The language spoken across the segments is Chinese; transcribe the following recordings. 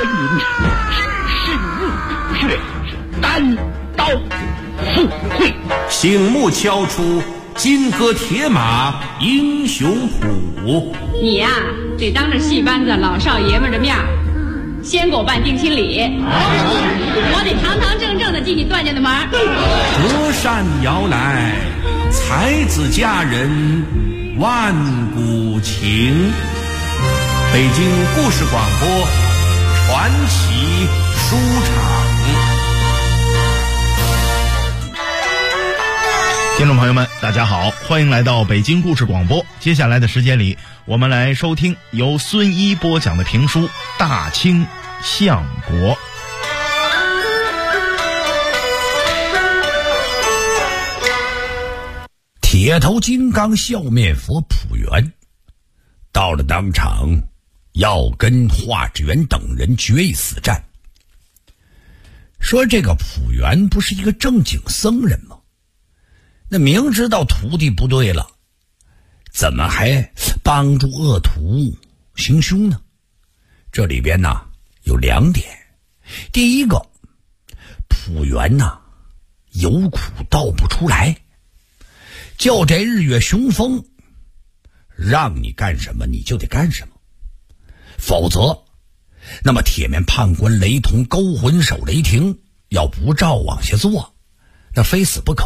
文明，只是入血，单刀赴会。 醒目敲出金戈铁马英雄谱。 你呀，得当着戏班子老少爷们的面先给我办定亲礼，我得堂堂正正的进你段家的门。 隔山摇来，才子佳人万古情。北京故事广播传奇书场。 听众朋友们大家好，欢迎来到北京故事广播。接下来的时间里，我们来收听由孙一播讲的评书《大清相国》。 铁头金刚笑面佛溥元到了当场，要跟华志远等人决一死战。说这个溥元不是一个正经僧人吗？那明知道徒弟不对了，怎么还帮助恶徒行凶呢？这里边呢有两点。第一个，溥元呢有苦道不出来，叫这日月雄风让你干什么你就得干什么，否则那么铁面判官雷同勾魂手雷霆要不照往下做，那非死不可。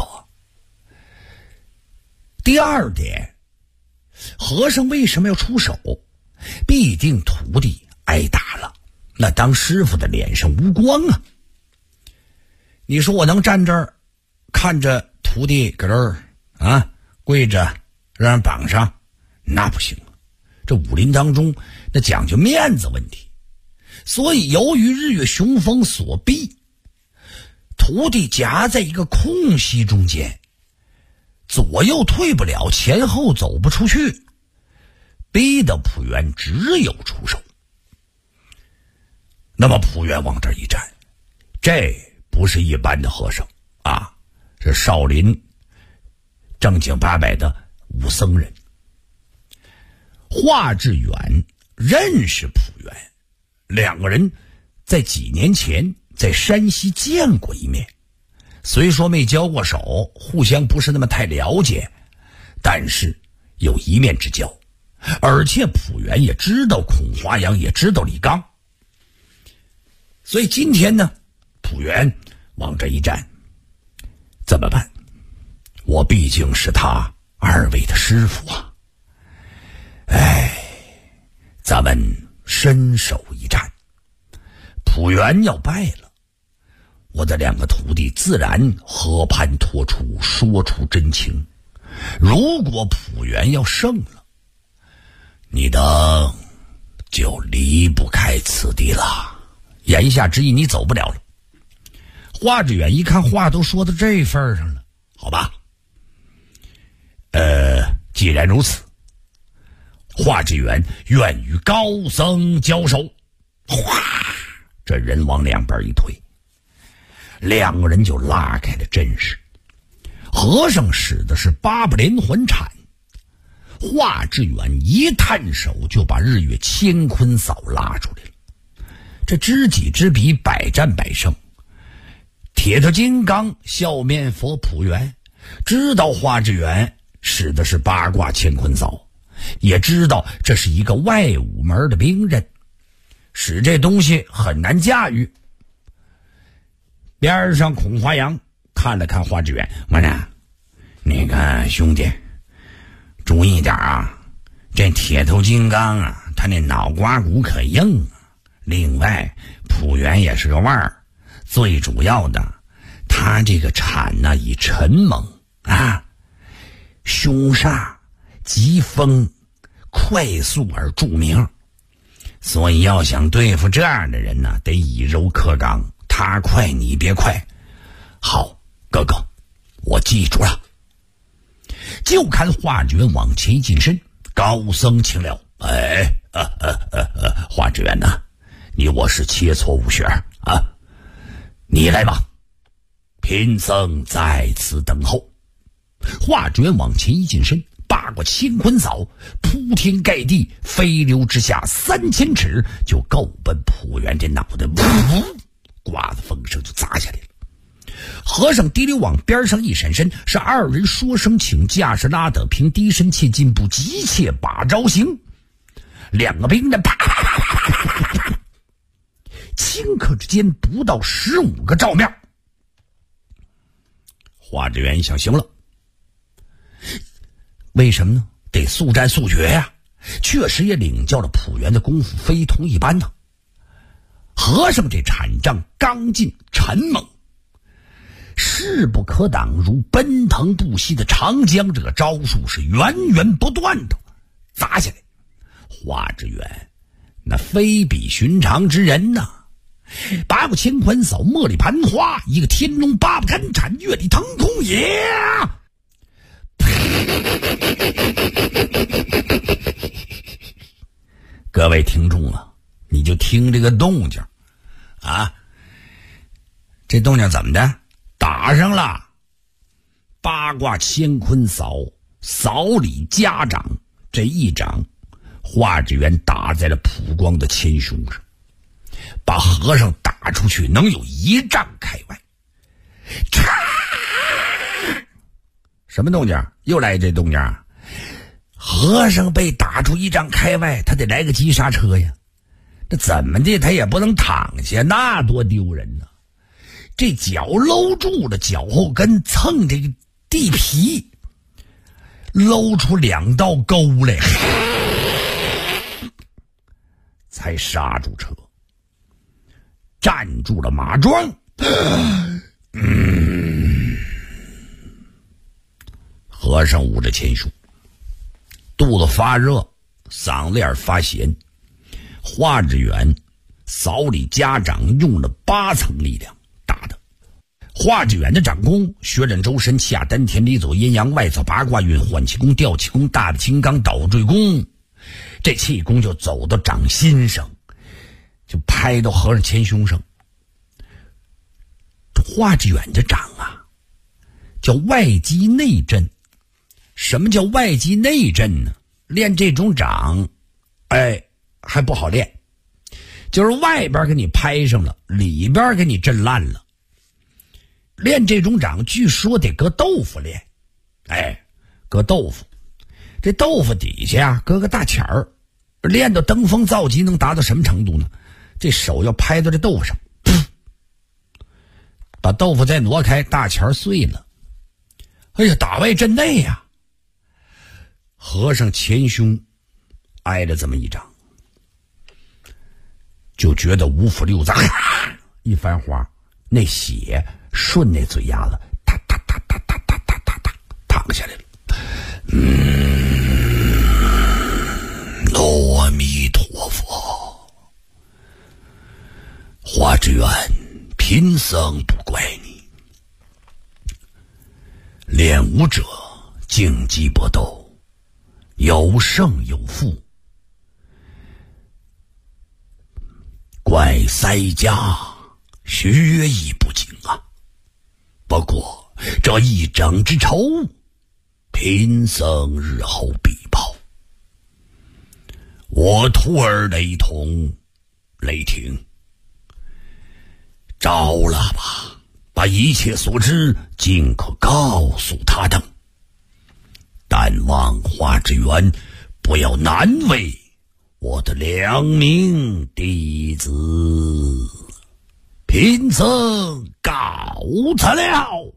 第二点，和尚为什么要出手？必定徒弟挨打了，那当师傅的脸上无光啊。你说我能站这儿看着徒弟搁这儿跪着让人绑上，那不行。这武林当中那讲究面子问题，所以由于日月雄风所逼，徒弟夹在一个空隙中间，左右退不了，前后走不出去，逼得溥元只有出手。那么溥元往这一站，这不是一般的和尚啊，是少林正经八百的武僧人。华志远认识溥元，两个人在几年前在山西见过一面，虽说没交过手，互相不是那么太了解，但是有一面之交。而且溥元也知道孔华阳，也知道李刚，所以今天呢，溥元往这一站，怎么办？我毕竟是他二位的师傅啊，咱们伸手一战，溥元要败了，我的两个徒弟自然和盘托出，说出真情。如果溥元要胜了，你的就离不开此地了，言下之意你走不了了。华志远一看话都说到这份上了，好吧，既然如此，华志远愿与高僧交手。哗，这人往两边一推，两个人就拉开了阵势。和尚使的是八部连环铲，华志远一探手就把日月乾坤嫂拉出来了。这知己知彼，百战百胜。铁头金刚笑面佛溥元知道华志远使的是八卦乾坤嫂，也知道这是一个外武门的兵刃，使这东西很难驾驭。边上孔华阳看了看华志远，我呢，那个兄弟注意点啊，这铁头金刚啊，他那脑瓜骨可硬啊。另外溥元也是个腕儿，最主要的他这个铲呢以沉猛啊，凶煞疾风快速而著名，所以要想对付这样的人呢，得以柔克刚，他快你别快。好，哥哥我记住了。就看华志远往前一近身，高僧请了。华志远呐，你我是切磋武学啊，你来吧，贫僧在此等候。华志远往前一近身，八八卦乾坤扫，铺天盖地，飞流直下3000尺，就够奔朴元这脑袋，刮子风声就砸下来了。和尚滴溜往边上一闪身，是二人说声请，架势拉得平，低身切进步，急切把招行。两个兵刃啪啪啪啪啪啪啪，顷刻之间不到15个照面。华志远想，行了，为什么呢？得速战速决呀！确实也领教了朴元的功夫非同一般呢。和尚这禅杖刚劲沉猛，势不可挡，如奔腾不息的长江，这个招数是源源不断的砸下来。华志远那非比寻常之人呐，八卦乾坤扫，茉莉盘花，一个天龙八部干铲，月里腾空也。各位听众啊，你就听这个动静啊，这动静怎么的？打上了。八卦乾坤扫，扫里夹掌，这一掌华志远打在了蒲光的前胸上，把和尚打出去能有1丈开外。什么动静？又来这动静啊！和尚被打出1丈开外，他得来个急刹车呀。这怎么的他也不能躺下，那多丢人呢。这脚搂住了，脚后跟蹭这个地皮，搂出2道沟来，才刹住车，站住了马桩。和尚捂着前胸，肚子发热，嗓子眼发咸。华志远扫里夹掌用了8层力量打的。华志远的掌功，血刃周身，下丹田，里走阴阳，外走八卦运，换气功，调气功，大的金刚倒坠功，这气功就走到掌心上，就拍到和尚前胸上。华志远这掌啊，叫外击内震。什么叫外击内震呢？练这种掌，还不好练，就是外边给你拍上了，里边给你震烂了。练这种掌，据说得搁豆腐练，搁豆腐，这豆腐底下啊搁个大钱儿，练到登峰造极能达到什么程度呢？这手要拍到这豆腐上，把豆腐再挪开，大钱儿碎了。哎呀，打外震内呀！和尚前胸挨了这么一掌，就觉得五腑六脏一翻花，那血顺那嘴牙子哒哒哒哒哒哒哒哒哒淌下来了。阿弥陀佛。华志远，贫僧不怪你。练武者竞技搏斗，有胜有负，怪塞家学艺不精啊。不过这一掌之仇，贫僧日后必报。我徒儿雷同、雷霆，招了吧，把一切所知尽可告诉他等。但望华之源不要难为我的2名弟子。贫僧告辞了。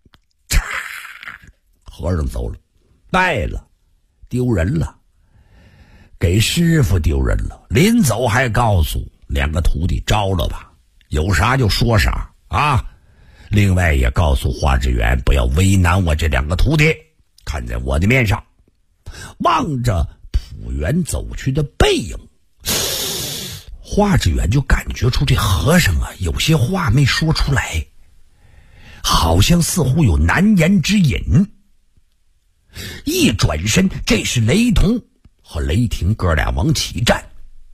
和尚走了，败了，丢人了，给师傅丢人了。临走还告诉2个徒弟，招了吧，有啥就说啥啊。另外也告诉华志远不要为难我这2个徒弟，看在我的面上。望着朴元走去的背影，华志远就感觉出这和尚啊有些话没说出来，好像似乎有难言之隐。一转身，这是雷同和雷霆哥俩往起站。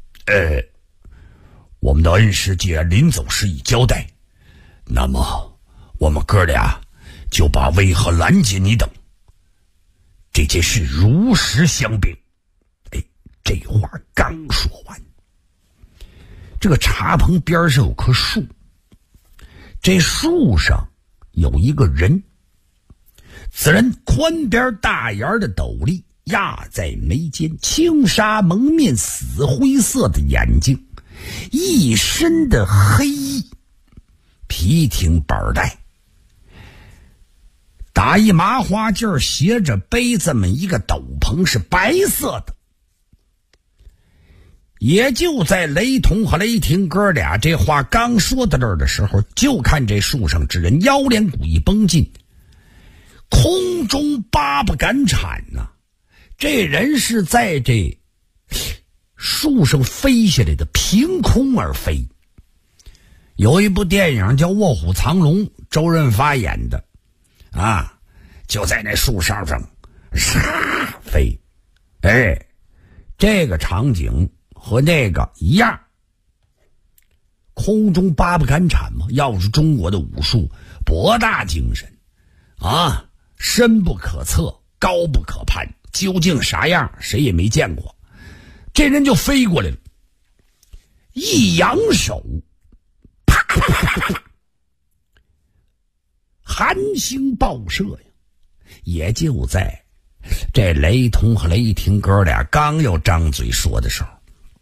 我们的恩师既然临走时已交代，那么我们哥俩就把为何拦截你等这件事如实相禀。这话刚说完，这个茶棚边上有棵树，这树上有一个人，此人宽边大檐的斗笠压在眉间，轻纱蒙面，死灰色的眼睛，一身的黑衣，皮挺板带，打一麻花劲斜着背这么一个斗篷，是白色的。也就在雷同和雷霆哥俩这话刚说到这儿的时候，就看这树上之人腰连骨一绷紧，空中八不敢铲呐！这人是在这树上飞下来的，凭空而飞。有一部电影叫《卧虎藏龙》，周润发演的啊，就在那树梢上飞。这个场景和那个一样，空中八不敢铲嘛。要是中国的武术，博大精深啊，深不可测，高不可攀，究竟啥样谁也没见过。这人就飞过来了，一扬手，啪啪啪啪啪，寒星爆射呀！也就在这雷同和雷霆哥俩刚要张嘴说的时候，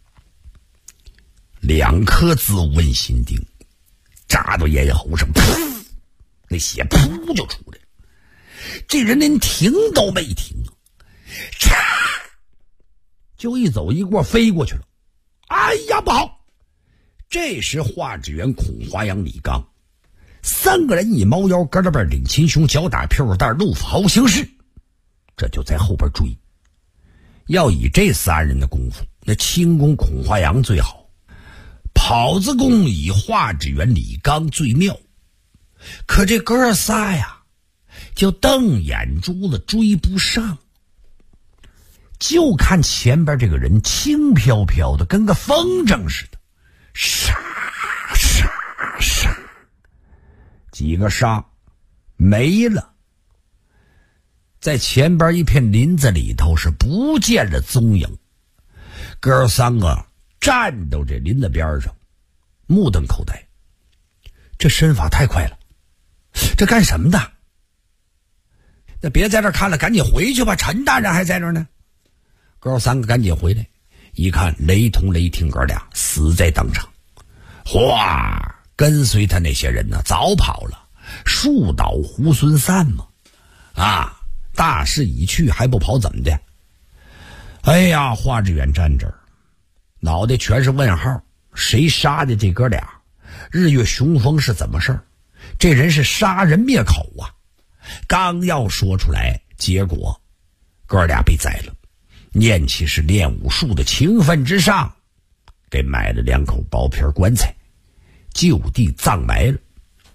两颗子问心钉扎到咽喉上，噗，那血噗就出来了。这人连停都没停啊，嚓，就一走一过飞过去了。哎呀，不好！这时华志远、孔华阳、李刚三个人一猫腰，胳肋背领秦胸，脚打屁股蛋，路虎好形势，这就在后边追。要以这三人的功夫，那轻功孔华阳最好，跑子功以华志远、李刚最妙。可这哥仨呀，就瞪眼珠子追不上。就看前边这个人轻飘飘的，跟个风筝似的，沙沙沙，几个沙没了，在前边一片林子里头是不见了踪影。哥三个站到这林子边上，目瞪口呆。这身法太快了，这干什么的？那别在这看了，赶紧回去吧，陈大人还在这呢。哥三个赶紧回来，一看雷同、雷霆哥俩死在当场。哗，跟随他那些人呢早跑了，树倒猢狲散嘛。啊，大势已去，还不跑怎么的？哎呀，华志远站这儿，脑袋全是问号，谁杀的这哥俩？日月雄风是怎么事儿？这人是杀人灭口啊！刚要说出来，结果哥俩被宰了。念起是练武术的情分之上，给买了2口薄皮棺材，就地葬埋了。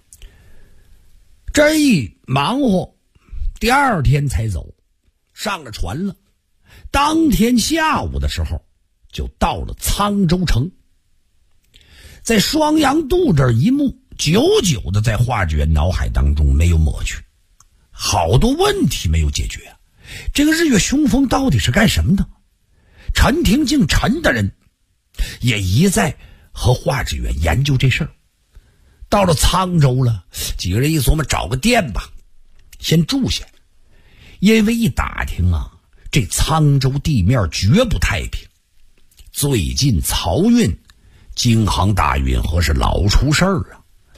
这一忙活，第二天才走，上了船了。当天下午的时候，就到了沧州城。在双阳渡这一幕，久久的在华志远脑海当中没有抹去，好多问题没有解决啊。这个日月雄风到底是干什么的？陈廷敬陈大人也一再和华志远研究这事儿。到了沧州了，几个人一琢磨，找个店吧，先住下。因为一打听啊，这沧州地面绝不太平，最近漕运京杭大运河是老出事儿啊。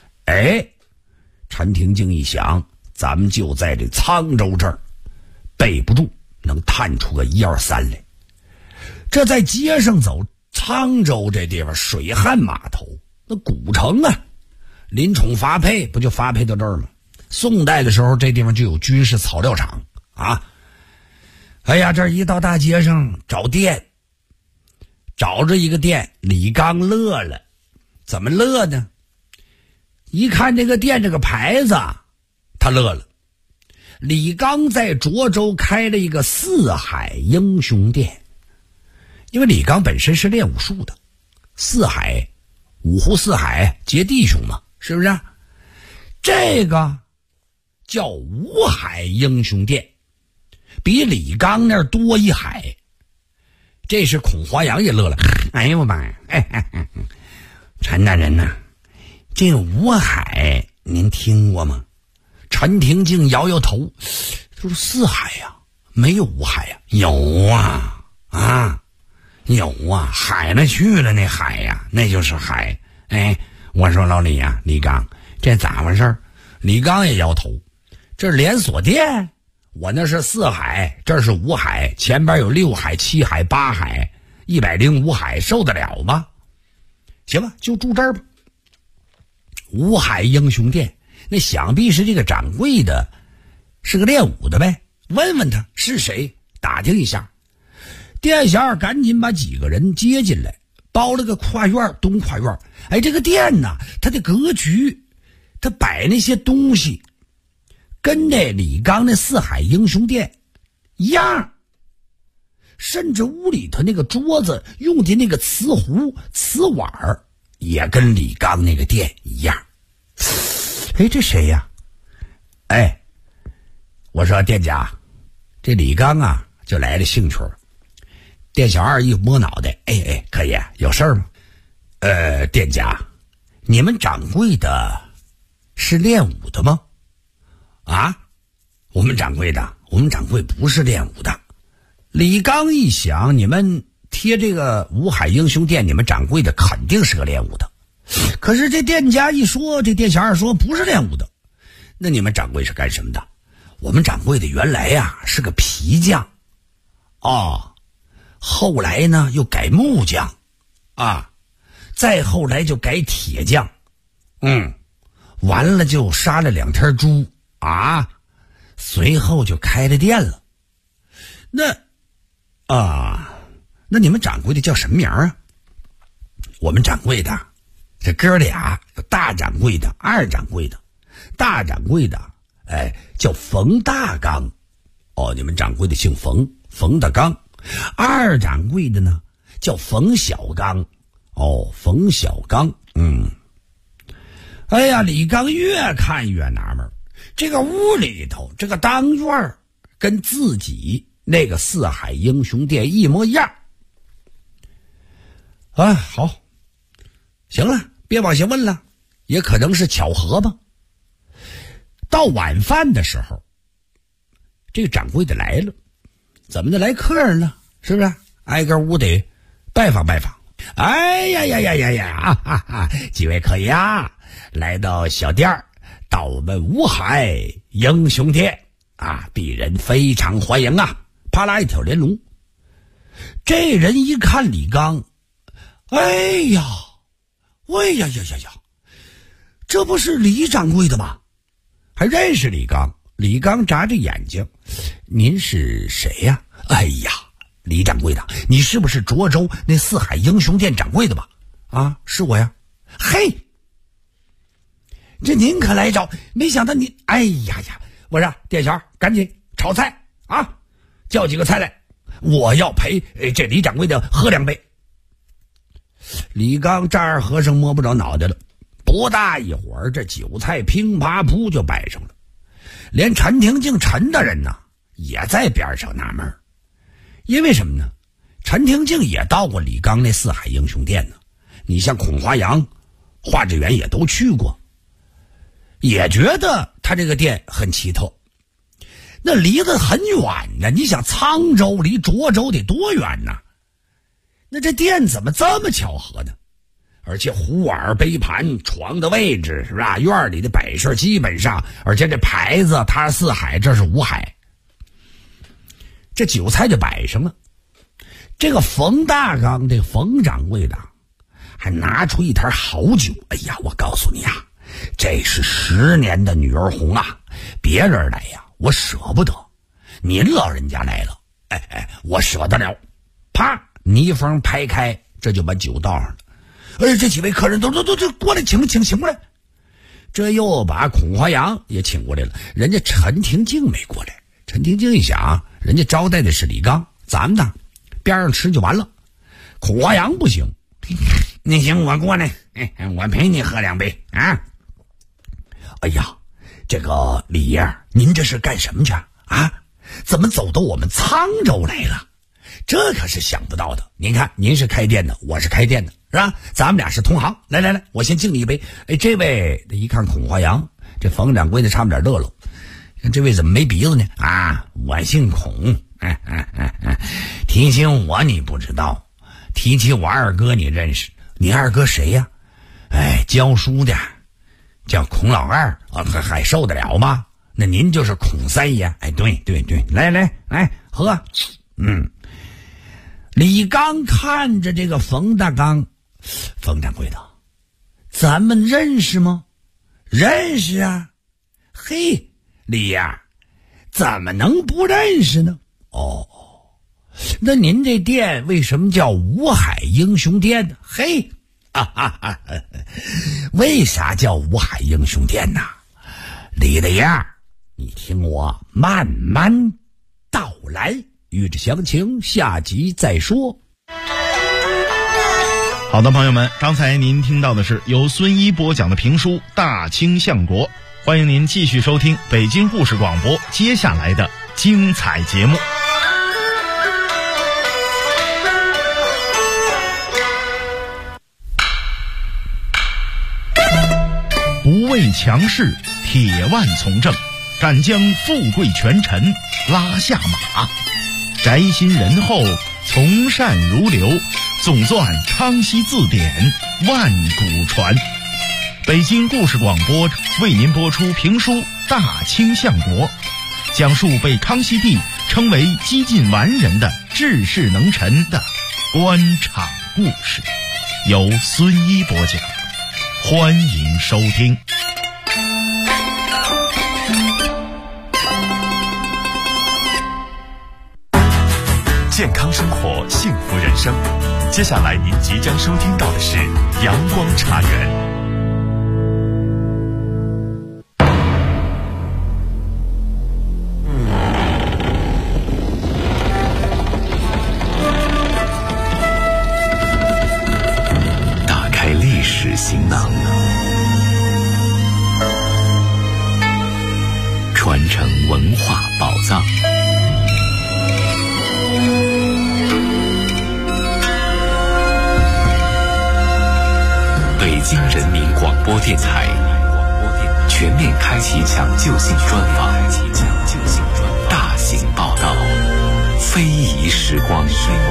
陈廷敬一想，咱们就在这沧州这儿，备不住能探出个1、2、3来。这在街上走，沧州这地方水旱码头，那古城啊，林宠发配不就发配到这儿吗？宋代的时候，这地方就有军事草料厂啊。哎呀，这一到大街上找店，找着一个店，李刚乐了。怎么乐呢？一看这个店这个牌子，他乐了。李刚在涿州开了一个四海英雄殿，因为李刚本身是练武术的，四海五湖四海皆弟兄嘛，是不是？这个叫五海英雄殿， 比李刚那儿多一海。这时孔华阳也乐了，哎呦我妈呀，陈大人呐，这五海您听过吗？陈廷敬摇摇头，就是四海呀，没有五海呀。有啊，有啊，海了去了，那海呀，那就是海。哎，我说老李呀，李刚，这咋回事？李刚也摇头，这是连锁店，我那是四海，这是五海，前边有6海、7海、8海，105海，受得了吗？行吧，就住这儿吧。五海英雄店，那想必是这个掌柜的是个练武的呗，问问他是谁，打听一下。店小赶紧把几个人接进来，包了个跨院，东跨院。哎，这个店呢，它的格局，它摆那些东西跟那李刚那四海英雄店一样，甚至屋里头那个桌子用的那个瓷壶瓷碗也跟李刚那个店一样。哎，这谁呀？哎，我说店家，这李刚啊就来了兴趣。店小二一摸脑袋，哎，可以，有事儿吗？店家，你们掌柜的是练武的吗？啊，我们掌柜不是练武的。李刚一想，你们贴这个五海英雄店，你们掌柜的肯定是个练武的。可是这店家一说，这店小二说不是练武的，那你们掌柜是干什么的？我们掌柜的原来呀是个皮匠，后来呢又改木匠，再后来就改铁匠，完了就杀了2天猪随后就开了店了。那你们掌柜的叫什么名啊？我们掌柜的这哥俩有大掌柜的、二掌柜的。大掌柜的叫冯大刚，你们掌柜的姓冯，冯大刚。二掌柜的呢叫冯小刚，冯小刚。哎呀，李刚越看越纳闷，这个屋里头这个当院跟自己那个四海英雄店一模一样。好，行了，别往下问了，也可能是巧合吧。到晚饭的时候，这个掌柜的来了，怎么的，来客人了，是不是？挨个屋得拜访拜访。哎呀，几位可以来到小店，到我们五海英雄店鄙人非常欢迎啪啦一条连龙。这人一看李刚，哎呀，这不是李掌柜的吗？还认识李刚。李刚眨着眼睛，您是谁呀？哎呀，李掌柜的，你是不是涿州那四海英雄店掌柜的吧？是我呀。嘿，这您可来着，没想到您，哎呀，我说店小赶紧炒菜叫几个菜来，我要陪这李掌柜的喝2杯。李刚丈二和尚摸不着脑袋了，不大一会儿，这酒菜乒啪扑就摆上了。连陈廷敬陈大人呢也在边上纳闷，因为什么呢？陈廷敬也到过李刚那四海英雄店呢，你像孔华阳、华志远也都去过，也觉得他这个店很奇特。那离得很远呢，你想沧州离涿州得多远呢？那这店怎么这么巧合呢？而且壶碗杯盘床的位置是吧？院里的摆设基本上，而且这牌子他是四海，这是五海。这酒菜就摆上了。这个冯大刚，这冯掌柜的还拿出一坛好酒。哎呀，我告诉你这是10年的女儿红别人来我舍不得，您老人家来了，我舍得了。啪，泥封拍开，这就把酒倒上了。这几位客人都过来，请过来。这又把孔华阳也请过来了，人家陈廷敬没过来。陈廷敬一想，人家招待的是李刚，咱们呢边上吃就完了。孔华阳不行，那行我过来，我陪你喝2杯哎呀，这个李爷，您这是干什么去怎怎么走到我们沧州来了？这可是想不到的。您看，您是开店的，我是开店的，是吧？咱们俩是同行。来，我先敬你一杯。哎，这位一看孔华阳，这冯掌柜的差不点乐了。这位怎么没鼻子呢？啊，我姓孔。提起我你不知道，提起我二哥你认识。你二哥谁呀？哎，教书的，叫孔老二啊，还受得了吗？那您就是孔三爷。哎，对，来喝。李刚看着这个冯大刚，冯掌柜的，咱们认识吗？认识啊。嘿，李呀，怎么能不认识呢？哦，那您这店为什么叫五海英雄店呢？嘿，为啥叫五海英雄店呢？李大爷，你听我慢慢道来。欲知详情，下集再说。 好的，朋友们，刚才您听到的是由孙一播讲的评书《大清相国》，欢迎您继续收听北京故事广播接下来的精彩节目。不畏强势，铁腕从政，敢将富贵权臣拉下马，宅心仁厚，从善如流，总算康熙字典，万古传。北京故事广播为您播出评书《大清相国》，讲述被康熙帝称为几近完人的治世能臣的官场故事，由孙一播讲，欢迎收听。 健康生活，幸福人生。接下来您即将收听到的是阳光茶园。打开历史行囊，传承文化宝藏。北京人民广播电台全面开启抢救性专访，大型报道，非遗时光。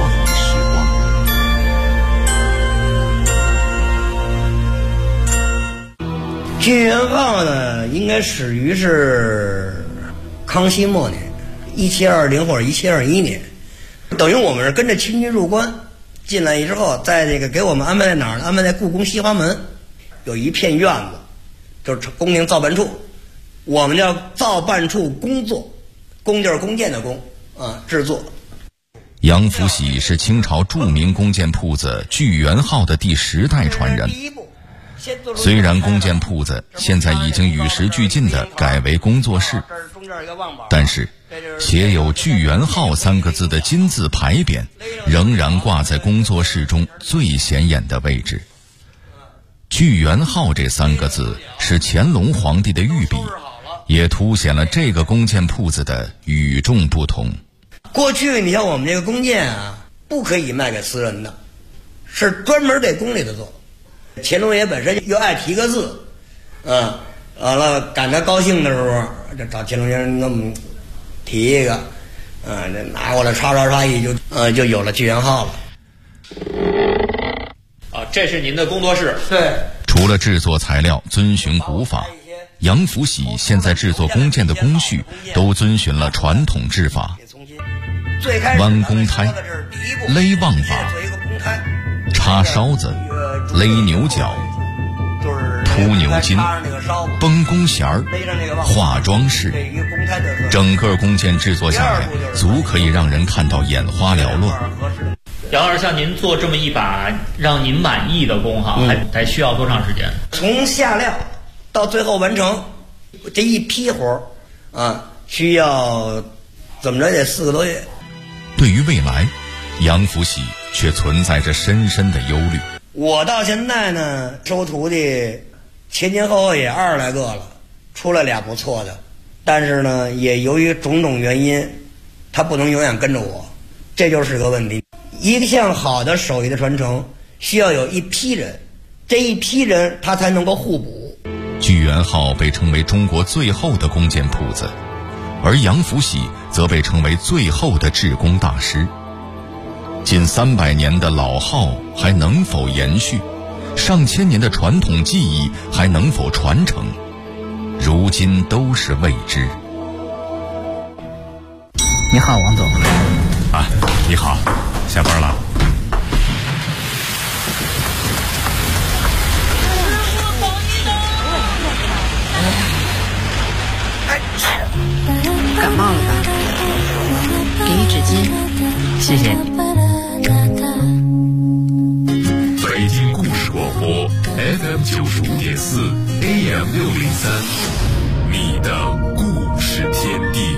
剧元号呢，应该始于是康熙末年，1720或者1721年，等于我们是跟着清军入关。进来之后，在这个给我们安排在哪儿呢？安排在故宫西华门，有一片院子，就是宫廷造办处，我们叫造办处工作，工就是弓箭的弓啊，制作。 杨福喜是清朝著名弓箭铺子聚元号的第10代传人。虽然弓箭铺子现在已经与时俱进地改为工作室，但是写有聚元号3个字的金字牌匾仍然挂在工作室中最显眼的位置。聚元号这3个字是乾隆皇帝的御笔，也凸显了这个弓箭铺子的与众不同。 过去你像我们这个弓箭啊，不可以卖给私人的，是专门给宫里的做。乾隆爷本身又爱提个字，完了赶他高兴的时候，就找乾隆爷那么提一个，这拿过来刷一就有了聚元号了。 这是您的工作室。 对。 除了制作材料遵循古法，杨福喜现在制作弓箭的工序都遵循了传统制法，弯弓胎、勒望把、插梢子、勒牛角、铺牛筋、绷弓弦儿、画装饰，整个弓箭制作下来，足可以让人看到眼花缭乱。 杨老师，像您做这么一把让您满意的弓哈，还需要多长时间？ 从下料到最后完成这一批活需要怎么着也4个多月。 对于未来，杨福喜却存在着深深的忧虑。 我到现在呢，收徒弟前后也20来个了，出来俩不错的，但是呢，也由于种种原因， 他不能永远跟着我，这就是个问题。一项好的手艺的传承需要有一批人，这一批人他才能够互补。 聚源号被称为中国最后的弓箭铺子，而杨福喜则被称为最后的制弓大师。近300年的老号还能否延续？上千年的传统技艺还能否传承？如今都是未知。 你好，王总。 啊，你好，下班了。 感冒了吧？给你纸巾。 谢谢。 北京故事广播 FM 95.4 AM 603，你的故事天地。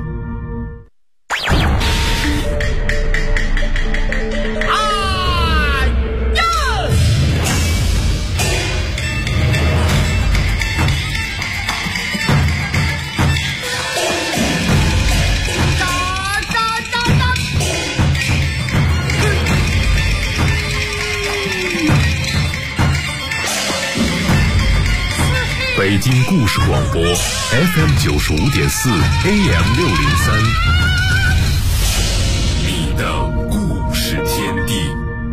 北京故事广播 FM 95.4 AM 603，你的故事天地。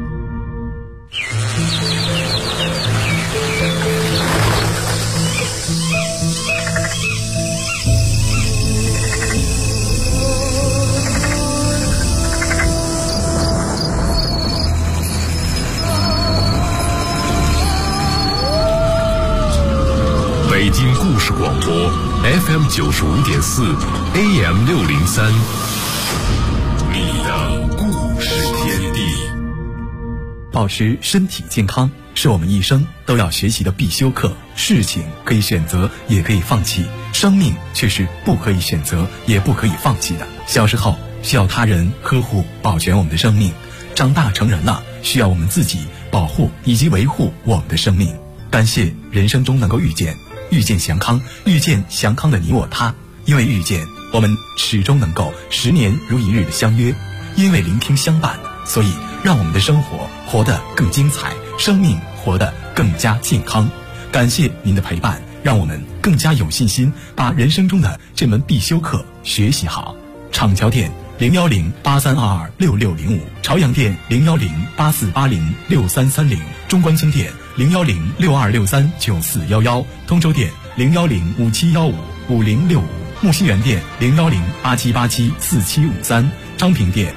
北京故事广播 FM 95.4 AM 603，你的故事天地。 保持身体健康是我们一生都要学习的必修课。事情可以选择，也可以放弃，生命却是不可以选择，也不可以放弃的。小时候需要他人呵护保全我们的生命，长大成人了需要我们自己保护以及维护我们的生命。感谢人生中能够遇见祥康，遇见祥康的你我他。因为遇见，我们始终能够10年如一日的相约；因为聆听相伴，所以让我们的生活活得更精彩，生命活得更加健康。感谢您的陪伴，让我们更加有信心把人生中的这门必修课学习好。厂桥店010-8322-6605，朝阳店010-8480-6330，中关村店010-6263-9411，通州店010-5715-5065，木樨园店010-8787-4753，昌平店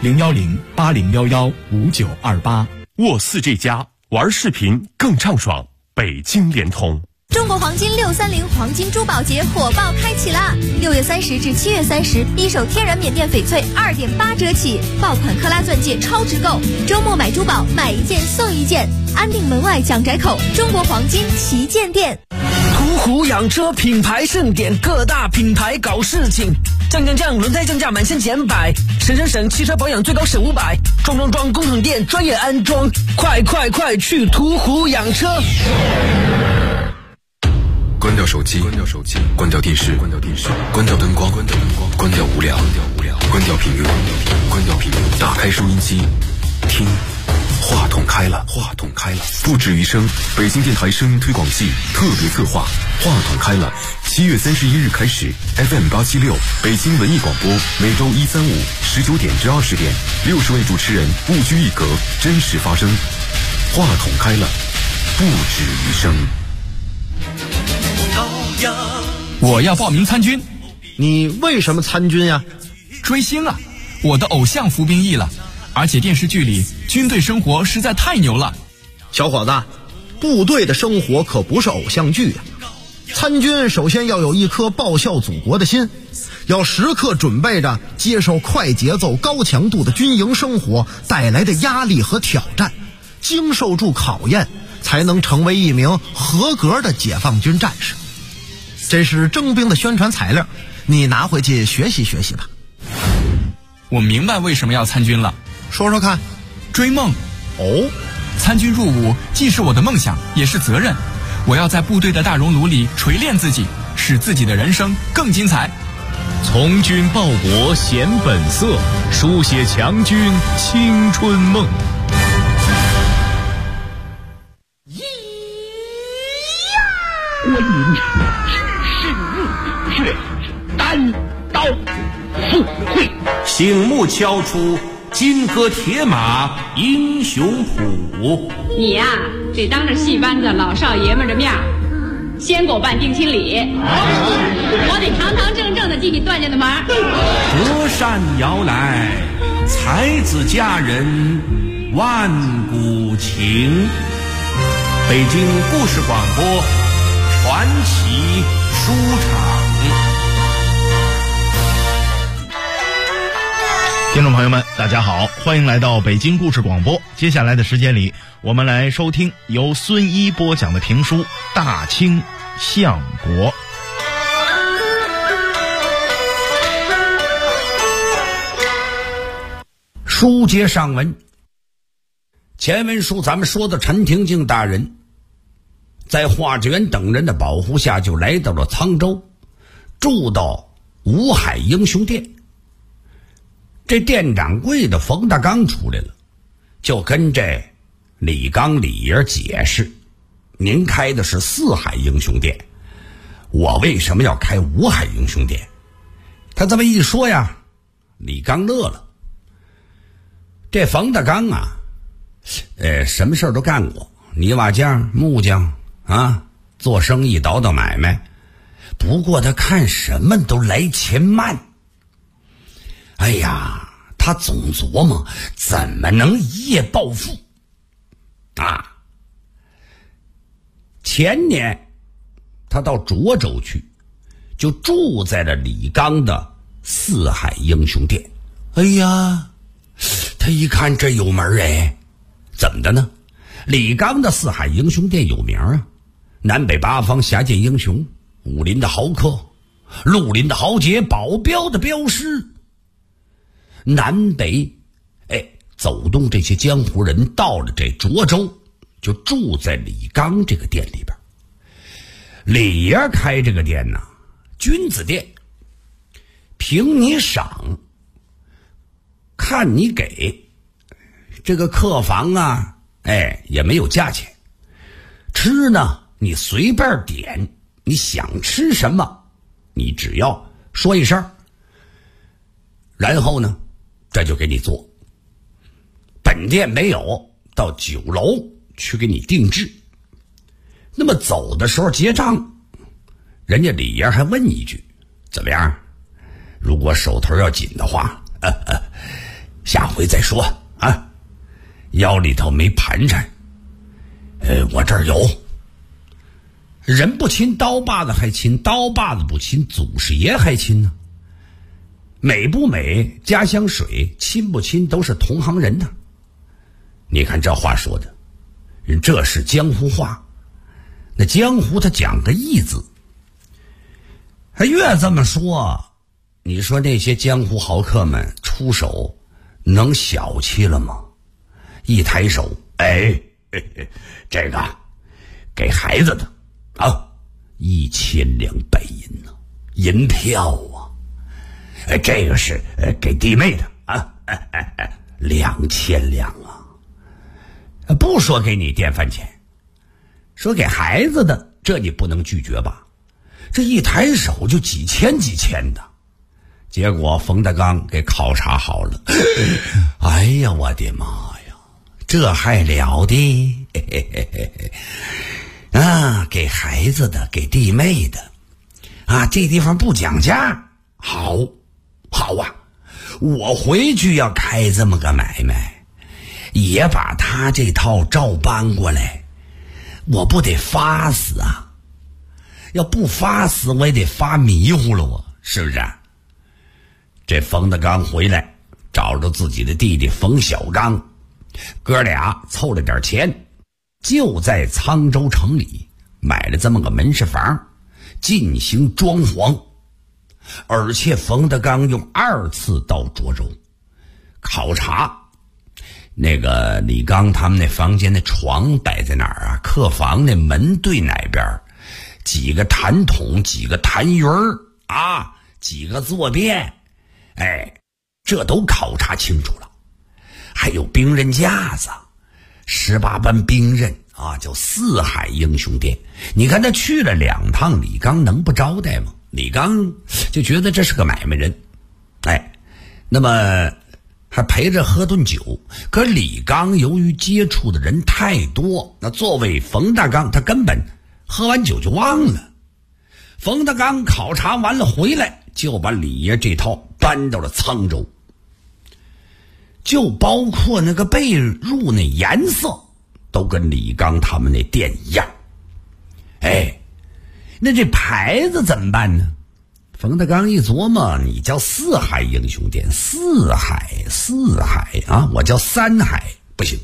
010-8011-5928。 沃4这家玩视频更畅爽，北京联通。 中国黄金630黄金珠宝节火爆开启啦！6月30至7月30，一手天然缅甸翡翠2.8折起，爆款克拉钻戒超值购，周末买珠宝买1件送1件，安定门外蒋宅口中国黄金旗舰店。 途虎养车品牌盛典，各大品牌搞事情，降，轮胎降价满1000减100，省，汽车保养最高省500，装，工厂店专业安装，快去途虎养车！ 关掉手机，关掉电视，关掉灯光，关掉无聊，关掉频率，打开收音机，听。话筒开了，不止于声。北京电台声音推广季特别策划，话筒开了。7月31日开始 ，FM 876北京文艺广播，每周1、3、5 19点至20点，60位主持人不拘一格，真实发声。话筒开了，不止于声。 我要报名参军。 你为什么参军呀？ 追星啊！我的偶像服兵役了。而且电视剧里军队生活实在太牛了。 小伙子，部队的生活可不是偶像剧啊！参军首先要有一颗报效祖国的心，要时刻准备着接受快节奏高强度的军营生活带来的压力和挑战，经受住考验，才能成为一名合格的解放军战士。这是征兵的宣传材料，你拿回去学习学习吧。 我明白为什么要参军了。 说说看。 追梦。 哦， 参军入伍既是我的梦想，也是责任。我要在部队的大熔炉里锤炼自己，使自己的人生更精彩。 从军报国显本色，书写强军青春梦。 关云长是日月单刀赴会， 醒目敲出金戈铁马英雄谱。 你呀，得当着戏班子老少爷们的面先给我办定亲礼，我得堂堂正正的进你段家的门。 隔山遥来，才子佳人万古情。北京故事广播传奇书场。 听众朋友们，大家好，欢迎来到北京故事广播。接下来的时间里，我们来收听由孙一播讲的评书《大清相国》。 书接上文，前文书咱们说的陈廷敬大人在华志远等人的保护下，就来到了沧州，住到五海英雄殿。这店掌柜的冯大刚出来了，就跟这李刚李爷解释，您开的是四海英雄殿，我为什么要开五海英雄殿？他这么一说呀，李刚乐了。这冯大刚啊，什么事儿都干过，泥瓦匠、木匠啊，做生意倒倒买卖，不过他看什么都来钱慢。哎呀，他总琢磨怎么能一夜暴富啊。前年他到涿州去，就住在了李刚的四海英雄殿。哎呀，他一看这有门哎，怎么的呢？李刚的四海英雄殿有名啊，南北八方侠剑英雄，武林的豪客，绿林的豪杰，保镖的镖师，南北走动这些江湖人到了这涿州，就住在李刚这个店里边。李爷开这个店呢，君子店，凭你赏，看你给。这个客房啊，也没有价钱。吃呢，你随便点，你想吃什么，你只要说一声，然后呢，这就给你做。本店没有，到酒楼去给你定制。那么走的时候结账，人家李爷还问一句，怎么样？如果手头要紧的话，下回再说啊。腰里头没盘缠，我这儿有。人不亲刀把子还亲，刀把子不亲祖师爷还亲呢。美不美，家乡水，亲不亲都是同行人呢。你看这话说的，这是江湖话。那江湖他讲个义字，他越这么说，你说那些江湖豪客们出手能小气了吗？一抬手，这个给孩子的啊，1000两白银呢，银票啊。这个是给弟妹的啊，2000两啊。不说给你电饭钱，说给孩子的，这你不能拒绝吧？这一抬手就几千的。结果冯大刚给考察好了，哎呀，我的妈呀，这还了得啊！给孩子的，给弟妹的啊，这地方不讲价，好啊！我回去要开这么个买卖，也把他这套照搬过来，我不得发死啊！要不发死，我也得发迷糊了我，是不是啊？这冯大刚回来，找着自己的弟弟冯小刚，哥俩凑了点钱，就在沧州城里买了这么个门市房，进行装潢。而且冯大刚又2次到涿州考察，那个李刚他们那房间的床摆在哪儿啊？客房那门对哪边？几个痰桶，几个痰盂儿啊？ 几个坐便，这都考察清楚了。还有兵刃架子，18般兵刃啊，叫四海英雄殿。你看他去了2趟，李刚能不招待吗？李刚就觉得这是个买卖人，那么还陪着喝顿酒。可李刚由于接触的人太多，那作为冯大刚，他根本喝完酒就忘了。冯大刚考察完了回来，就把李爷这套搬到了沧州，就包括那个被褥那颜色都跟李刚他们那店一样。那这牌子怎么办呢？冯大刚一琢磨，你叫四海英雄殿，四海啊，我叫3海不行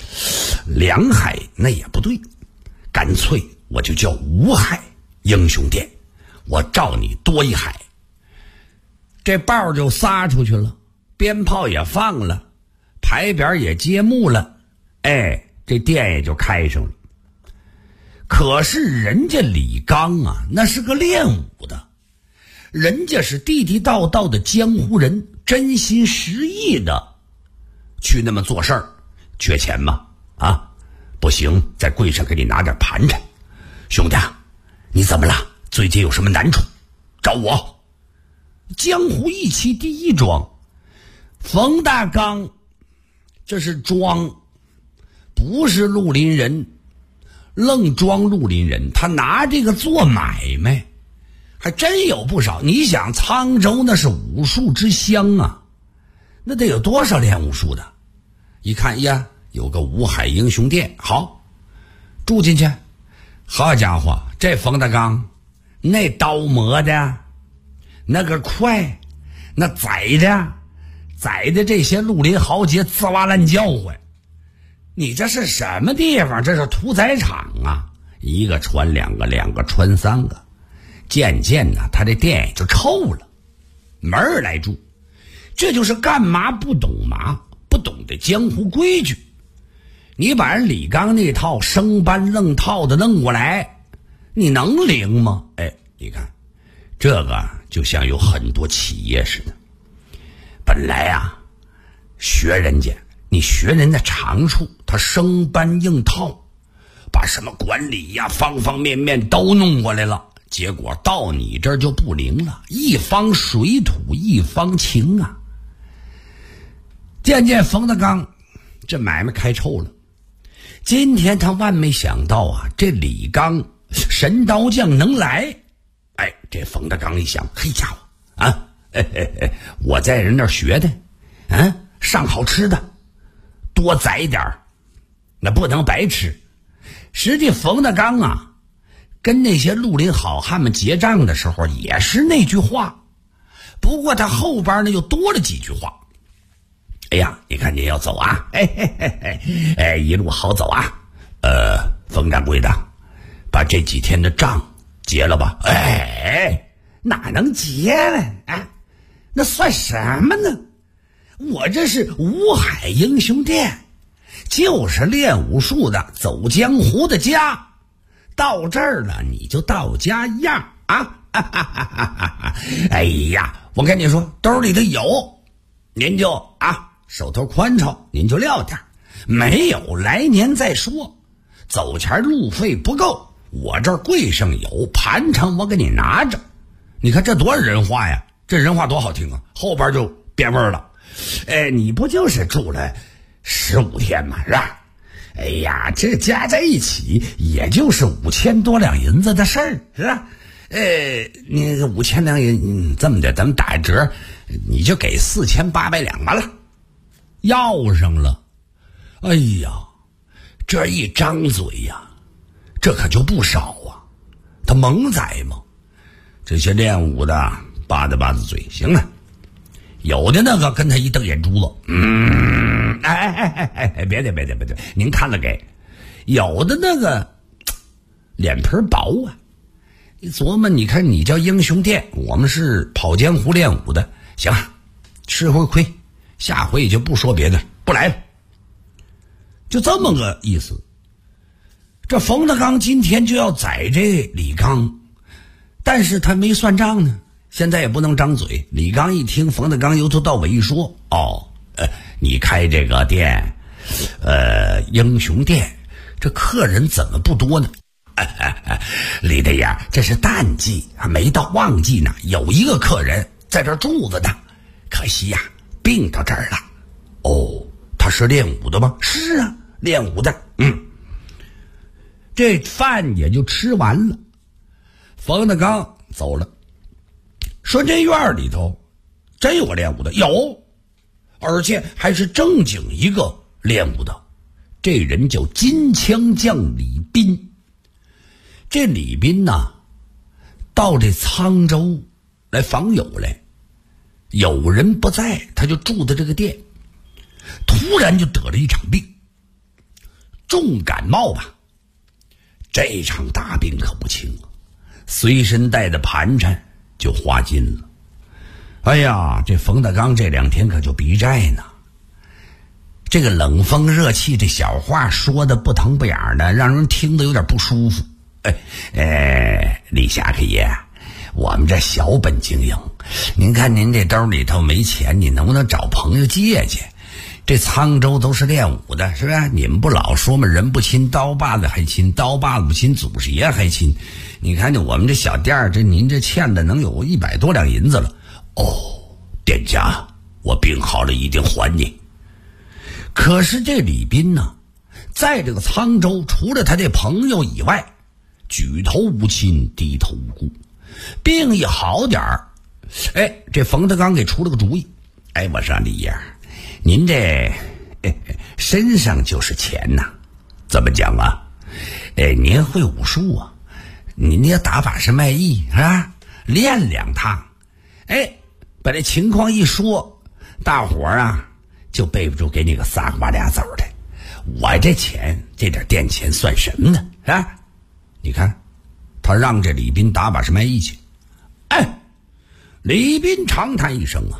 ，2海那也不对，干脆我就叫5海英雄殿，我照你多1海。这报就撒出去了，鞭炮也放了，牌匾也揭幕了，这店也就开上了。可是人家李刚啊，那是个练武的，人家是地地道道的江湖人，真心实意的去那么做事儿。缺钱吗？不行，在柜上给你拿点盘缠。兄弟，你怎么了？最近有什么难处？找我。江湖义气第一桩，冯大刚这是装，不是绿林人，愣装绿林人。他拿这个做买卖还真有不少。你想沧州那是武术之乡啊，那得有多少练武术的？一看呀，有个5海英雄殿，好住进去。好家伙，这冯大刚那刀磨的那个快，那宰的这些绿林豪杰吱哇乱叫唤。你这是什么地方？这是屠宰场啊！一个传2个，2个传3个，渐渐的他这店也就臭了，门儿来住。这就是干嘛不懂嘛，不懂得江湖规矩。你把人李刚那套生搬愣套的弄过来，你能灵吗？你看这个就像有很多企业似的，本来啊学人家，你学人家长处，他生搬硬套，把什么管理呀方方面面都弄过来了，结果到你这儿就不灵了，一方水土一方情啊。渐渐冯大刚这买卖开臭了。今天他万没想到啊，这李刚神刀将能来。这冯大刚一想，嘿家伙啊，我在人那儿学的，上好吃的，多宰点儿，那不能白吃。实际冯大刚啊，跟那些绿林好汉们结账的时候也是那句话，不过他后边呢又多了几句话。你看您要走啊，一路好走啊。冯掌柜的，把这几天的账结了吧？哪能结了？那算什么呢？我这是5海英雄殿，就是练武术的，走江湖的家。到这儿了，你就到家一样啊！我跟你说，兜里头有，您就手头宽敞，您就撂点，没有来年再说。走前路费不够，我这儿柜上有盘缠，我给你拿着。你看这多少人话呀，这人话多好听啊，后边就变味儿了。你不就是住了15天吗？是吧？这加在一起也就是5000多两银子的事儿，是吧？你5000两银，这么的，咱们打折，你就给4800两完了，要上了。这一张嘴呀，这可就不少啊。他猛宰嘛，这些练武的吧嗒嘴，行了。有的那个跟他一瞪眼珠子，别的，您看了给。有的那个脸皮薄啊，一琢磨，你看你叫英雄殿，我们是跑江湖练武的，行，吃回亏，下回也就不说别的，不来了，就这么个意思。这冯大刚今天就要宰这李刚，但是他没算账呢， 现在也不能张嘴。李刚一听，冯德刚由头到尾一说，你开这个店，英雄店，这客人怎么不多呢？李大爷，这是淡季，还没到旺季呢。有一个客人在这住着呢，可惜呀，病到这儿了。他是练武的吗？是啊，练武的。这饭也就吃完了，冯德刚走了，说这院里头真有个练武的，有，而且还是正经一个练武的。这人叫金枪将李斌。这李斌呢，到这沧州来访友来，有人不在，他就住的这个店，突然就得了一场病，重感冒吧。这场大病可不轻啊，随身带的盘缠就花尽了。哎呀，这冯大刚这2天可就逼债呢。这个冷风热气，这小话说的不疼不痒的，让人听得有点不舒服。李侠客爷，我们这小本经营，您看您这兜里头没钱，你能不能找朋友借借？这沧州都是练武的，是不是？你们不老说吗？人不亲刀把子还亲，刀把子不亲祖师爷还亲。你看我们这小店，您这欠的能有100多两银子了。店家，我病好了一定还你。可是这李斌呢，在这个沧州，除了他这朋友以外，举头无亲，低头无故。病一好点儿，这冯德刚给出了个主意。我说李爷，您这身上就是钱呐。怎么讲啊？您会武术啊，您要打法是卖艺是吧？练2趟，把这情况一说，大伙儿啊就背不住给你个3个8俩走的。我这钱，这点店钱算什么呢？是吧？你看，他让这李斌打把式卖艺去。李斌长叹一声啊，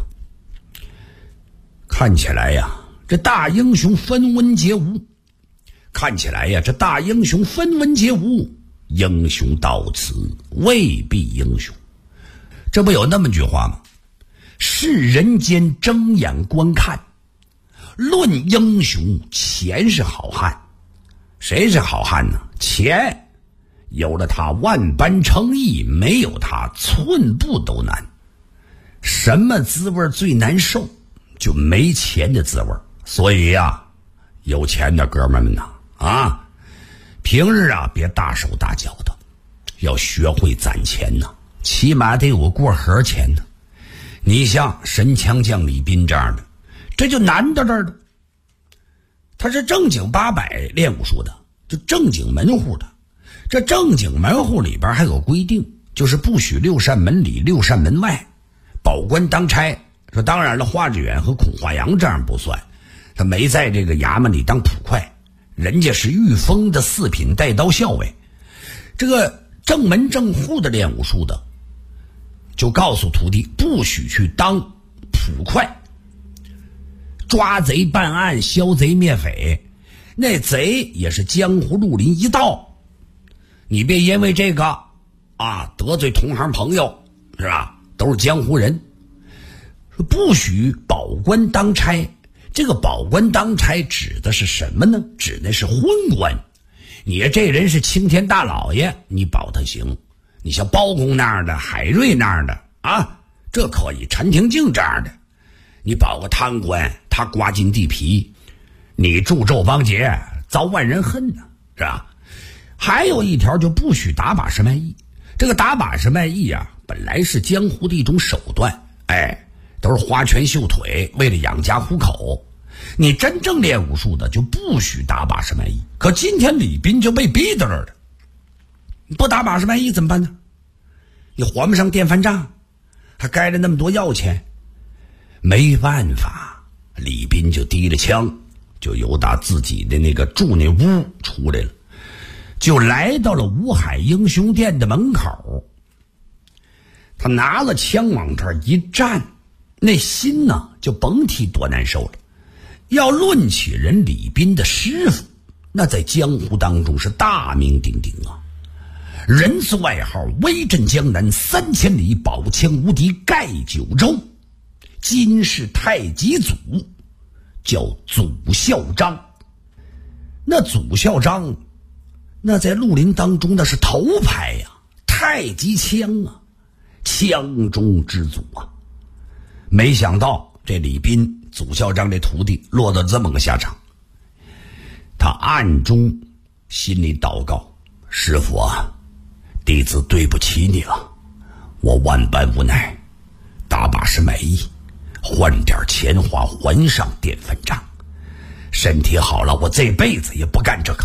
看起来呀，这大英雄分文皆无。看起来呀，这大英雄分文皆无，英雄到此未必英雄。这不有那么句话吗？世人间睁眼观看，论英雄，钱是好汉。谁是好汉呢？钱。有了它万般称意，没有它寸步都难。什么滋味最难受？就没钱的滋味。所以呀，有钱的哥们们呐，平日别大手大脚的，要学会攒钱呐，起码得有个过河钱呢。你像神枪将李斌这样的，这就难到这儿了。他是正经八百练武术的，就正经门户的。这正经门户里边还有规定，就是不许6扇门里6扇门外，保官当差。说当然了，华志远和孔华阳这样不算，他没在这个衙门里当捕快，人家是御封的4品带刀校尉。这个正门正户的练武术的，就告诉徒弟不许去当捕快，抓贼办案，消贼灭匪。那贼也是江湖绿林一道，你别因为这个得罪同行朋友，是吧？都是江湖人。不许保官当差，这个保官当差指的是什么呢？指的是昏官。你这人是青天大老爷，你保他行。你像包公那样的，海瑞那样的这可以。陈廷敬这样的，你保个贪官，他刮尽地皮，你助纣邦杰，遭万人恨呢，是吧？还有一条，就不许打把式卖艺。这个打把式卖艺本来是江湖的一种手段，都是花拳绣腿，为了养家糊口。你真正练武术的就不许打把式卖艺。可今天李斌就被逼到这儿了，不打把式卖艺怎么办呢？你还不上电饭账，还该了那么多药钱，没办法，李斌就提了枪，就由打自己的那个住那屋出来了，就来到了吴海英雄店的门口。他拿了枪往这儿一站，那心呢就甭提多难受了。要论起人李斌的师傅，那在江湖当中是大名鼎鼎啊。 人送外号威震江南3000里，宝枪无敌盖九州。今是太极祖，叫祖孝章。那祖孝章，那在绿林当中那是头牌呀，太极枪啊，枪中之祖啊。没想到这李斌祖孝章这徒弟落到这么个下场。他暗中心里祷告：师父啊，弟子对不起你了，我万般无奈，打把式卖艺，换点钱花，还上电饭账。身体好了，我这辈子也不干这个。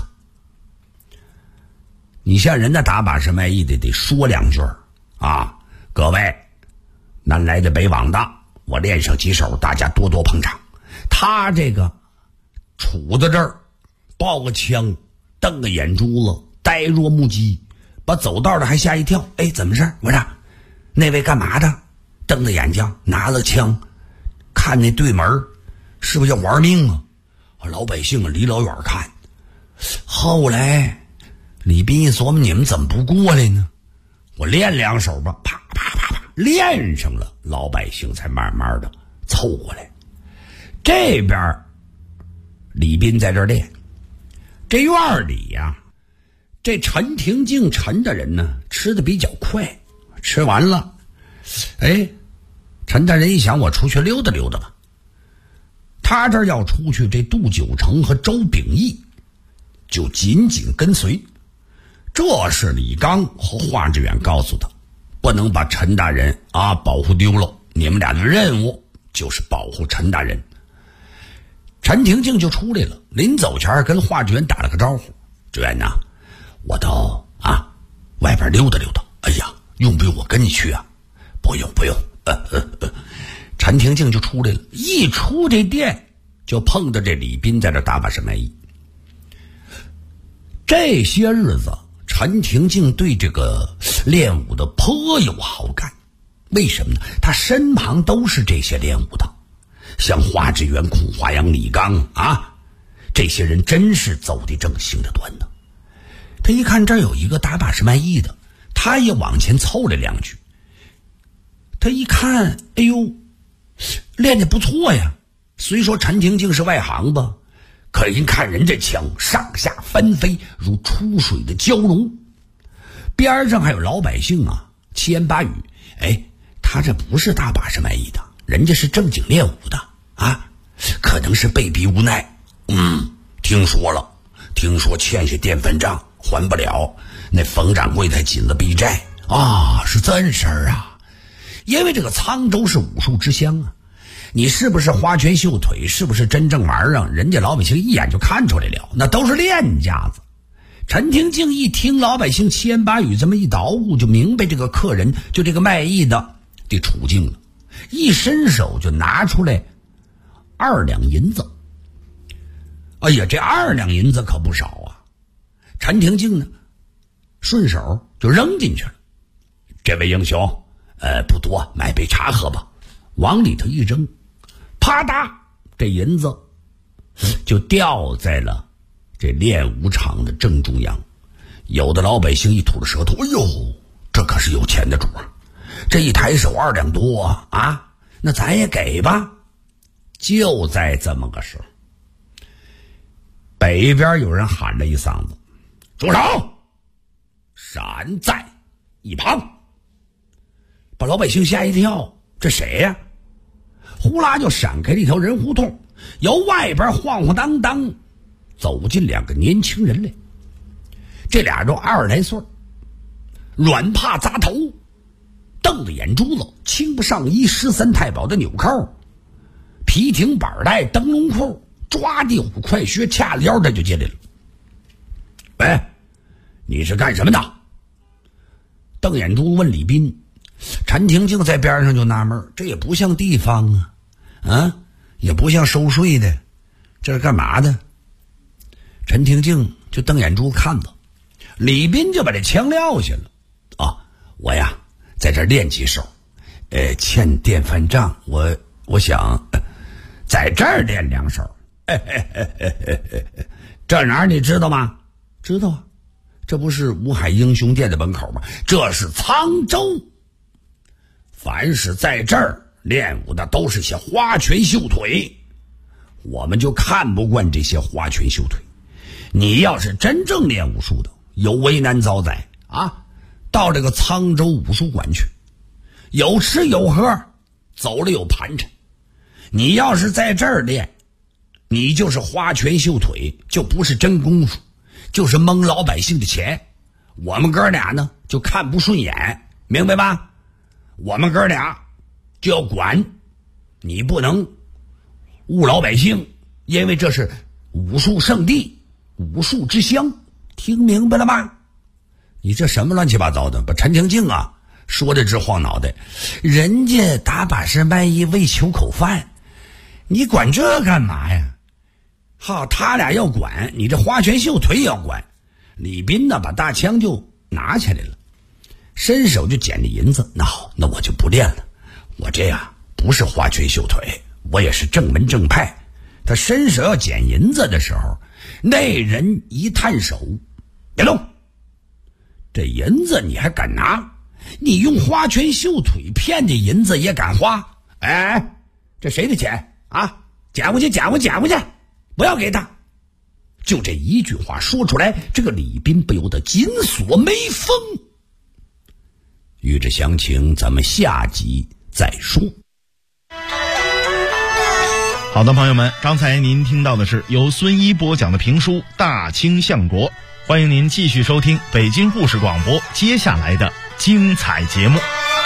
你像人家打把式卖艺的得说两句啊，各位南来的北往的，我练上几手，大家多多捧场。他这个杵在这儿，抱个枪，瞪个眼珠子，呆若木鸡，把走道的还吓一跳。哎，怎么事？我说那位干嘛的？瞪着眼睛，拿着枪，看那对门，是不是要玩命啊？老百姓离老远看。后来李斌一琢磨，你们怎么不过来呢？我练两手吧，啪啪啪啪，练上了，老百姓才慢慢的凑过来。这边李斌在这儿练，这院里呀，这陈廷敬陈大人呢吃的比较快，吃完了，哎，陈大人一想，我出去溜达溜达吧。他这儿要出去，这杜九成和周秉义就紧紧跟随。这是李刚和华志远告诉他，不能把陈大人啊保护丢了，你们俩的任务就是保护陈大人。陈廷敬就出来了，临走前跟华志远打了个招呼：志远呐，我到外边溜达溜达。哎呀，用不用我跟你去啊？不用不用。陈廷敬就出来了，一出这店就碰到这李斌在这打把式卖艺。这些日子陈廷敬对这个练武的颇有好感，为什么呢？他身旁都是这些练武的，像华志远、孔华阳、李刚啊，这些人真是走的正行着端呢。他一看这儿有一个打把式卖艺的，他也往前凑了两句。他一看，哎呦，练得不错呀。虽说陈廷敬是外行吧，可一看人这枪上下翻飞，如出水的蛟龙。边上还有老百姓啊，七言八语。哎，他这不是打把式卖艺的，人家是正经练武的啊，可能是被逼无奈。听说欠下电饭账还不了，那冯掌柜才紧了逼债啊，是真事儿啊。因为这个沧州是武术之乡啊，你是不是花拳绣腿，是不是真正玩啊，人家老百姓一眼就看出来了，那都是练家子。陈廷敬一听老百姓七言八语这么一捣鼓，就明白这个客人，就这个卖艺的处境了，一伸手就拿出来2两银子。哎呀，这2两银子可不少啊。陈廷敬呢，顺手就扔进去了。这位英雄，不多，买杯茶喝吧。往里头一扔，啪嗒，这银子就掉在了这练武场的正中央。有的老百姓一吐了舌头，哎呦，这可是有钱的主啊！这一抬手2两多啊，那咱也给吧。就在这么个时候，北边有人喊了一嗓子：“住手！闪在一旁！”把老百姓吓一跳，这谁呀？呼啦就闪开了一条人胡同，由外边晃晃荡荡走进2个年轻人来。这俩都20来岁，软帕扎头，瞪着眼珠子，青布上衣，13太保的纽扣，皮挺板带，灯笼裤，抓地虎快靴，掐着腰的就进来了。喂，你是干什么的？瞪眼珠问李斌。陈廷敬在边上就纳闷，这也不像地方啊，也不像收税的，这是干嘛的？陈廷敬就瞪眼珠看着，李斌就把这枪撂下了。我呀在这练几手，欠电饭账，我想在这儿练2手。这哪儿你知道吗？知道啊。 这不是吴海英雄殿的门口吗？这是沧州。凡是在这儿练武的都是些花拳绣腿，我们就看不惯这些花拳绣腿。你要是真正练武术的，有为难遭灾啊！到这个沧州武术馆去，有吃有喝，走了有盘缠。你要是在这儿练，你就是花拳绣腿，就不是真功夫，就是蒙老百姓的钱。我们哥俩呢就看不顺眼，明白吧？我们哥俩就要管，你不能误老百姓，因为这是武术圣地，武术之乡，听明白了吗？你这什么乱七八糟的，把陈清静啊说的直晃脑袋。人家打把式卖艺为求口饭，你管这干嘛呀？好，他俩要管，你这花拳绣腿也要管。李斌呢把大枪就拿起来了，伸手就捡着银子。那我就不练了，我这呀不是花拳绣腿，我也是正门正派。他伸手要捡银子的时候，那人一探手，别动，这银子你还敢拿？你用花拳绣腿骗的银子也敢花？哎，这谁的钱啊？捡回去，捡回去，捡回去，不要给他。就这一句话说出来，这个李斌不由得紧锁眉峰。欲知详情，咱们下集再说。 好的，朋友们，刚才您听到的是由孙一播讲的评书《大清相国》，欢迎您继续收听北京故事广播接下来的精彩节目。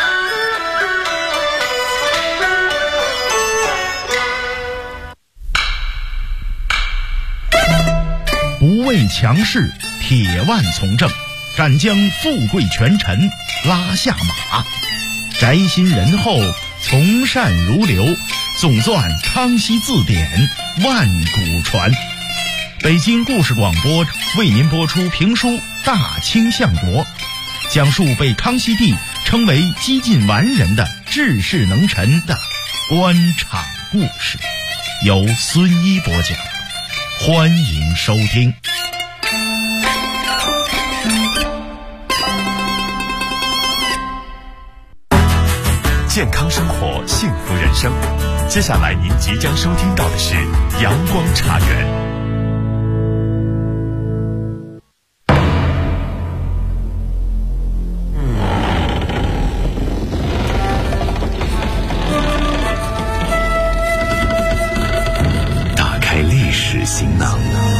不畏强势，铁腕从政，敢将富贵权臣拉下马，宅心仁厚，从善如流，总纂康熙字典，万古传。北京故事广播为您播出评书《大清相国》，讲述被康熙帝称为几近完人的治世能臣的官场故事，由孙一播讲，欢迎收听。 健康生活，幸福人生。接下来您即将收听到的是阳光茶园。 打开历史行囊，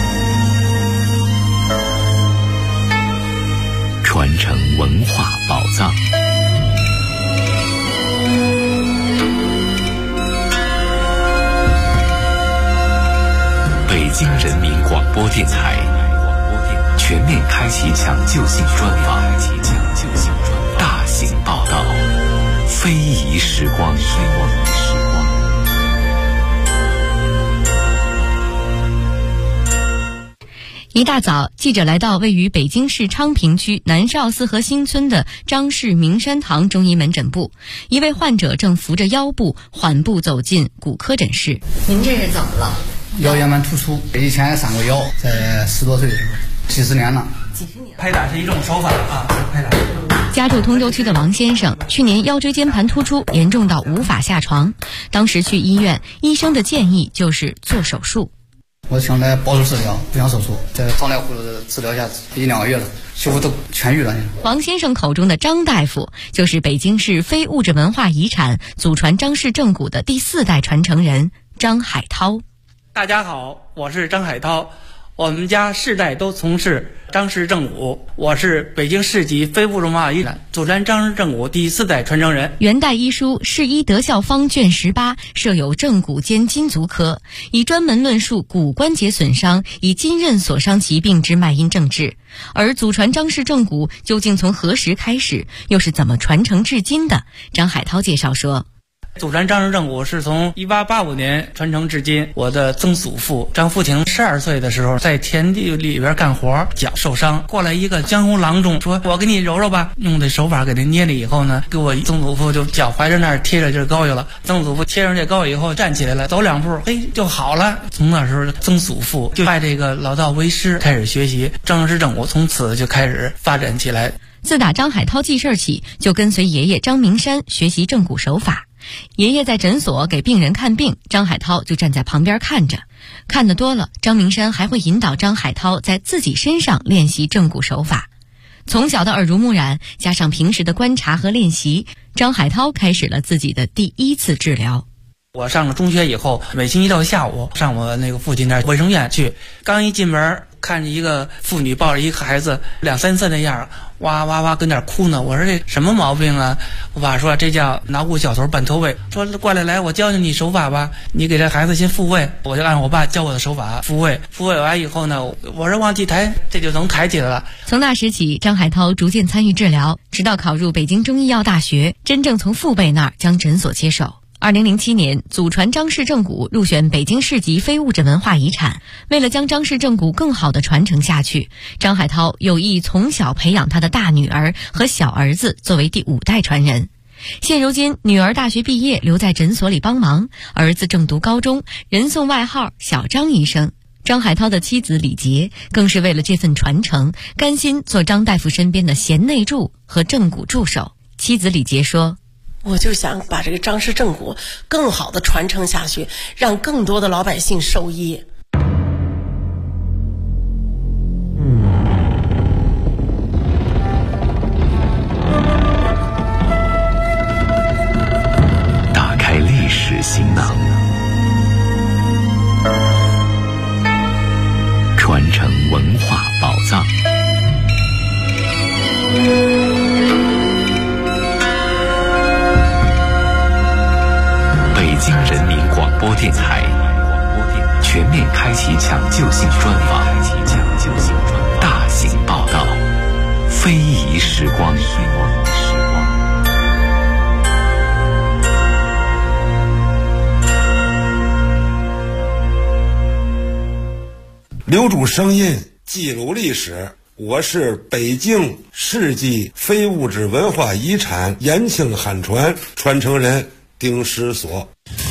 传承文化宝藏。北京人民广播电台全面开启抢救性专访，大型报道，非遗时光。 一大早，记者来到位于北京市昌平区南少四合新村的张氏名山堂中医门诊部，一位患者正扶着腰部缓步走进骨科诊室。 您这是怎么了？ 腰间盘突出，以前上过腰，在10多岁的时候，几十年了。 拍打是一种手法啊，拍打。 家住通州区的王先生，去年腰椎间盘突出严重到无法下床，当时去医院，医生的建议就是做手术。 我想来保守治疗，不想手术，在张大夫的治疗下，1-2个月了，几乎都痊愈了。 王先生口中的张大夫，就是北京市非物质文化遗产祖传张氏正骨的第4代传承人张海涛。 大家好，我是张海涛，我们家世代都从事张氏正骨，我是北京市级非物质文化遗产祖传张氏正骨第4代传承人。 元代医书《世医德效方》卷18设有正骨兼筋足科，以专门论述骨关节损伤以筋韧所伤疾病之脉因症治。而祖传张氏正骨究竟从何时开始，又是怎么传承至今的？张海涛介绍说， 祖传张氏正骨是从1885年传承至今。我的曾祖父张富庭12岁的时候，在田地里边干活，脚受伤，过来一个江湖郎中，说我给你揉揉吧，用这手法给他捏了以后呢，给我曾祖父就脚踝着那儿贴着这膏药了。曾祖父贴上这膏药以后站起来了，走2步，嘿，就好了。从那时候曾祖父就拜这个老道为师，开始学习张氏正骨，从此就开始发展起来。 自打张海涛记事起，就跟随爷爷张明山学习正骨手法。爷爷在诊所给病人看病，张海涛就站在旁边看着。看得多了，张明山还会引导张海涛在自己身上练习正骨手法。从小的耳濡目染，加上平时的观察和练习，张海涛开始了自己的第一次治疗。 我上了中学以后，每星期到下午上我那个父亲那卫生院去，刚一进门看着一个妇女抱着一个孩子2、3岁的样，哇哇哇跟那哭呢。我说这什么毛病啊？我爸说这叫脑骨小头半脱位，说过来我教教你手法吧，你给这孩子先复位。我就按我爸教我的手法复位完以后呢，我说往起抬，这就能抬起来了。 从那时起，张海涛逐渐参与治疗，直到考入北京中医药大学，真正从父辈那儿将诊所接手。2007年，祖传张氏正骨入选北京市级非物质文化遗产。为了将张氏正骨更好地传承下去，张海涛有意从小培养他的大女儿和小儿子作为第5代传人。现如今，女儿大学毕业留在诊所里帮忙，儿子正读高中，人送外号小张医生。张海涛的妻子李杰更是为了这份传承，甘心做张大夫身边的贤内助和正骨助手。妻子李杰说， 我就想把这个张氏正骨更好的传承下去，让更多的老百姓受益。 打开历史行囊，传承文化宝藏。北京人民广播电台全面开启抢救性专访，大型报道，非遗时光。 留住声音，记录历史。我是北京市级非物质文化遗产延庆汉传传承人丁石所。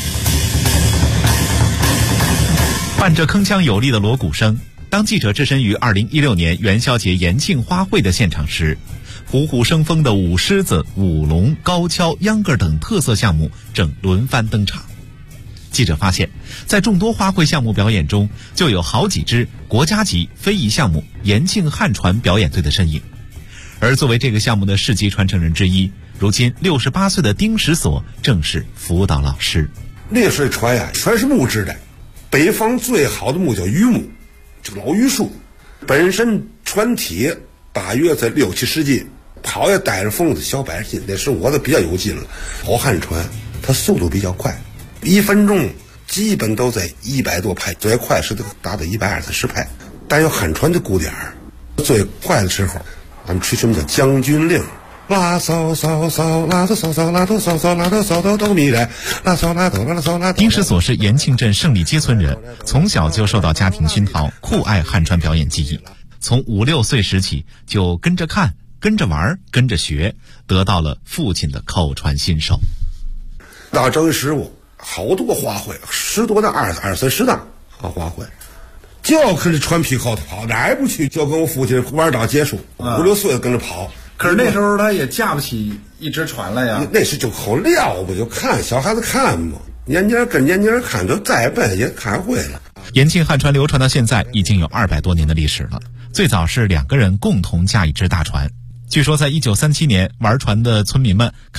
伴着铿锵有力的锣鼓声，当记者置身于2016年元宵节延庆花卉的现场时，虎虎生风的舞狮子、舞龙、高跷、秧歌等特色项目正轮番登场。记者发现，在众多花卉项目表演中，就有好几支国家级非遗项目延庆汉传表演队的身影。而作为这个项目的世级传承人之一，如今68岁的丁石所正是辅导老师。 烈水船呀，全是木质的，北方最好的木叫榆木，这个老榆树，本身船体大约在6、7十斤，跑也带着风子小100斤，那是我的比较有劲了。跑汉船它速度比较快，1分钟基本都在100多拍，最快是达到120、140拍。但有汉船的鼓点最快的时候，咱们吹什么叫将军令，拉骚骚骚，拉骚骚骚，拉哆骚骚，拉哆骚哆哆咪来，拉骚拉哆拉骚拉。 丁石所是延庆镇胜利街村人，从小就受到家庭熏陶，酷爱汉传表演技艺。从5、6岁时起，就跟着看、跟着玩、跟着学，得到了父亲的口传心授。 到正师傅，好多花卉，10多档、20、30档花卉，就要跟着船皮后头跑，哪儿也不去，就跟我父亲玩到结束，5、6岁跟着跑。 可是那时候他也架不起一只船来呀。 那是就好撂不就看小孩子看嘛，年年跟年年看，就再笨也看会了。 延庆汉传流传到现在已经有200多年的历史了。最早是2个人共同驾一只大船，据说在1937年玩船的村民们